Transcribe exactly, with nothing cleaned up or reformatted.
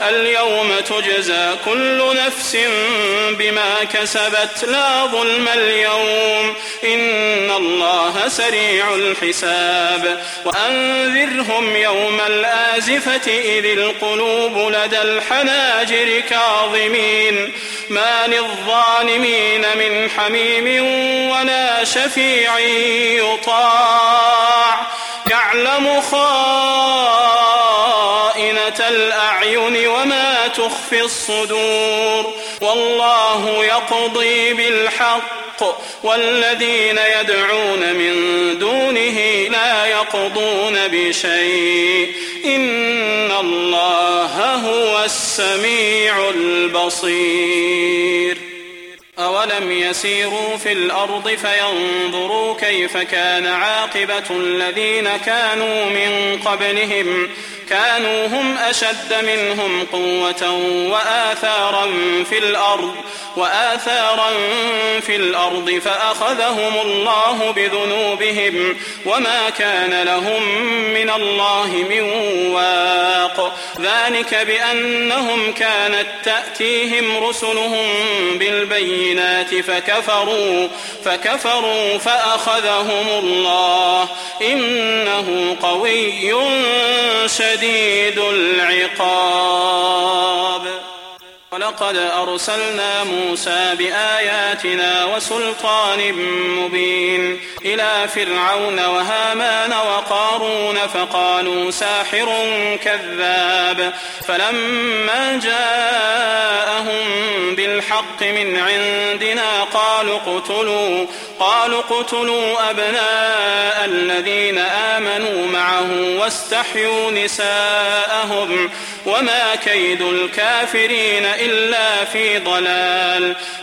اليوم تجزى كل نفس بما كسبت لا ظلم اليوم إن الله سريع الحساب وأنذرهم يوم الآزفة إذ القلوب لدى الحناجر كاظمين ما للظالمين من حميم ولا شفيع يطاع يعلم خائنة الأعين وما تخفي الصدور والله يقضي بالحق والذين يدعون من دونه لا يقضون بشيء إن الله هو السميع البصير أولم يسيروا في الأرض فينظروا كيف كان عاقبة الذين كانوا من قبلهم كانوا هم أشد منهم قوة وآثارا في الأرض وآثارا في الأرض فأخذهم الله بذنوبهم وما كان لهم من الله من واق ذلك بأنهم كانت تأتيهم رسلهم بالبينات فكفروا فكفروا فأخذهم الله إنه قوي شديد العقاب ولقد أرسلنا موسى بآياتنا وسلطان مبين إلى فرعون وهامان وقارون فقالوا ساحر كذاب فلما جاءهم بالحق من عندنا قالوا اقتلوا قالوا اقتلوا أبناء الذين آمنوا معه واستحيوا نساءهم وما كيد الكافرين إلا في ضلال